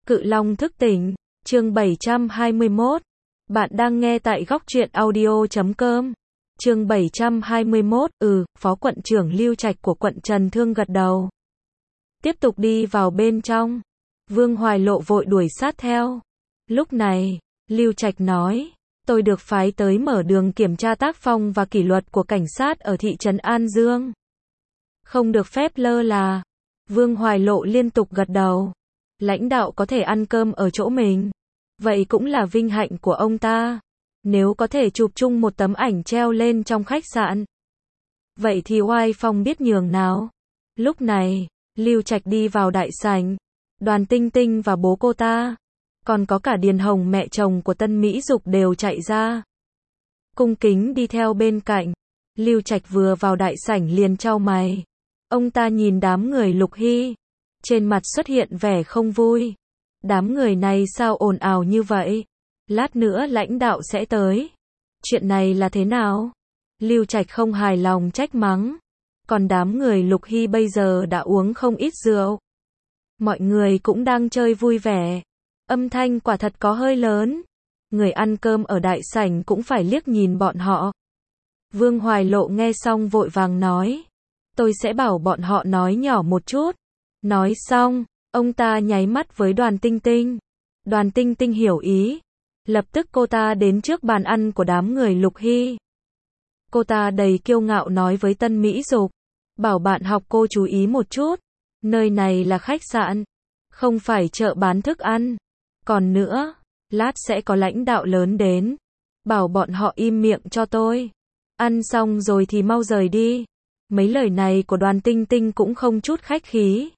Cự Long thức tỉnh, chương 721. Bạn đang nghe tại góc truyện audio.com. Chương 721, Phó quận trưởng Lưu Trạch của quận Trần Thương gật đầu. Tiếp tục đi vào bên trong. Vương Hoài Lộ vội đuổi sát theo. Lúc này, Lưu Trạch nói, tôi được phái tới mở đường kiểm tra tác phong và kỷ luật của cảnh sát ở thị trấn An Dương. Không được phép lơ là. Vương Hoài Lộ liên tục gật đầu. Lãnh đạo có thể ăn cơm ở chỗ mình. Vậy cũng là vinh hạnh của ông ta. Nếu có thể chụp chung một tấm ảnh treo lên trong khách sạn. Vậy thì oai phong biết nhường nào. Lúc này, Lưu Trạch đi vào đại sảnh. Đoàn Tinh Tinh và bố cô ta. Còn có cả Điền Hồng mẹ chồng của Tân Mỹ Dục đều chạy ra. Cung kính đi theo bên cạnh. Lưu Trạch vừa vào đại sảnh liền chau mày. Ông ta nhìn đám người Lục Hy. Trên mặt xuất hiện vẻ không vui. Đám người này sao ồn ào như vậy? Lát nữa lãnh đạo sẽ tới. Chuyện này là thế nào? Lưu Trạch không hài lòng trách mắng. Còn đám người Lục Hy bây giờ đã uống không ít rượu. Mọi người cũng đang chơi vui vẻ. Âm thanh quả thật có hơi lớn. Người ăn cơm ở đại sảnh cũng phải liếc nhìn bọn họ. Vương Hoài Lộ nghe xong vội vàng nói. Tôi sẽ bảo bọn họ nói nhỏ một chút. Nói xong, ông ta nháy mắt với Đoàn Tinh Tinh. Đoàn Tinh Tinh hiểu ý. Lập tức cô ta đến trước bàn ăn của đám người Lục Hy. Cô ta đầy kiêu ngạo nói với Tân Mỹ Dục. Bảo bạn học cô chú ý một chút. Nơi này là khách sạn. Không phải chợ bán thức ăn. Còn nữa, lát sẽ có lãnh đạo lớn đến. Bảo bọn họ im miệng cho tôi. Ăn xong rồi thì mau rời đi. Mấy lời này của Đoàn Tinh Tinh cũng không chút khách khí.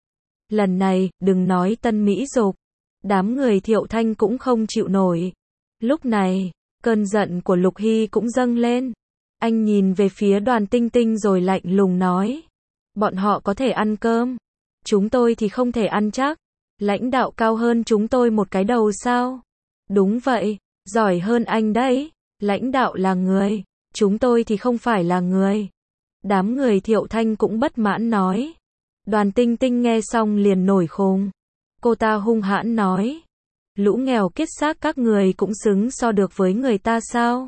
Lần này, đừng nói Tân Mỹ Dục. Đám người Thiệu Thanh cũng không chịu nổi. Lúc này, cơn giận của Lục Hy cũng dâng lên. Anh nhìn về phía Đoàn Tinh Tinh rồi lạnh lùng nói. Bọn họ có thể ăn cơm. Chúng tôi thì không thể ăn chắc. Lãnh đạo cao hơn chúng tôi một cái đầu sao? Đúng vậy, giỏi hơn anh đấy. Lãnh đạo là người. Chúng tôi thì không phải là người. Đám người Thiệu Thanh cũng bất mãn nói. Đoàn Tinh Tinh nghe xong liền nổi khùng. Cô ta hung hãn nói. Lũ nghèo kiết xác các người cũng xứng so được với người ta sao?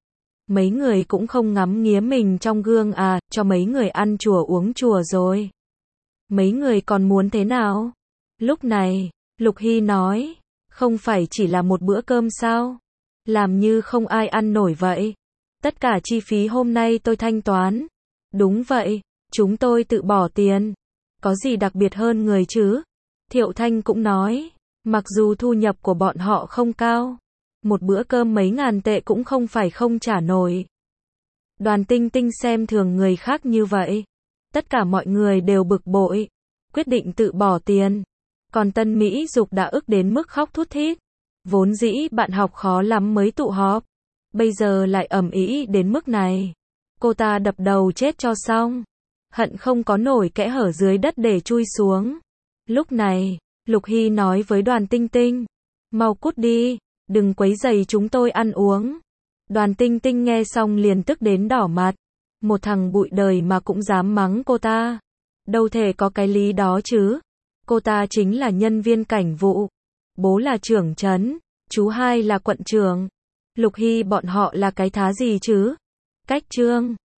Mấy người cũng không ngắm nghía mình trong gương à, cho mấy người ăn chùa uống chùa rồi. Mấy người còn muốn thế nào? Lúc này, Lục Hy nói. Không phải chỉ là một bữa cơm sao? Làm như không ai ăn nổi vậy. Tất cả chi phí hôm nay tôi thanh toán. Đúng vậy, chúng tôi tự bỏ tiền. Có gì đặc biệt hơn người chứ? Thiệu Thanh cũng nói, mặc dù thu nhập của bọn họ không cao, một bữa cơm mấy ngàn tệ cũng không phải không trả nổi. Đoàn Tinh Tinh xem thường người khác như vậy. Tất cả mọi người đều bực bội, quyết định tự bỏ tiền. Còn Tân Mỹ Dục đã ức đến mức khóc thút thít. Vốn dĩ bạn học khó lắm mới tụ họp. Bây giờ lại ầm ĩ đến mức này. Cô ta đập đầu chết cho xong. Hận không có nổi kẽ hở dưới đất để chui xuống. Lúc này, Lục Hy nói với Đoàn Tinh Tinh. Mau cút đi, đừng quấy rầy chúng tôi ăn uống. Đoàn Tinh Tinh nghe xong liền tức đến đỏ mặt. Một thằng bụi đời mà cũng dám mắng cô ta. Đâu thể có cái lý đó chứ. Cô ta chính là nhân viên cảnh vụ. Bố là trưởng trấn, chú hai là quận trưởng. Lục Hy bọn họ là cái thá gì chứ? Cách trương.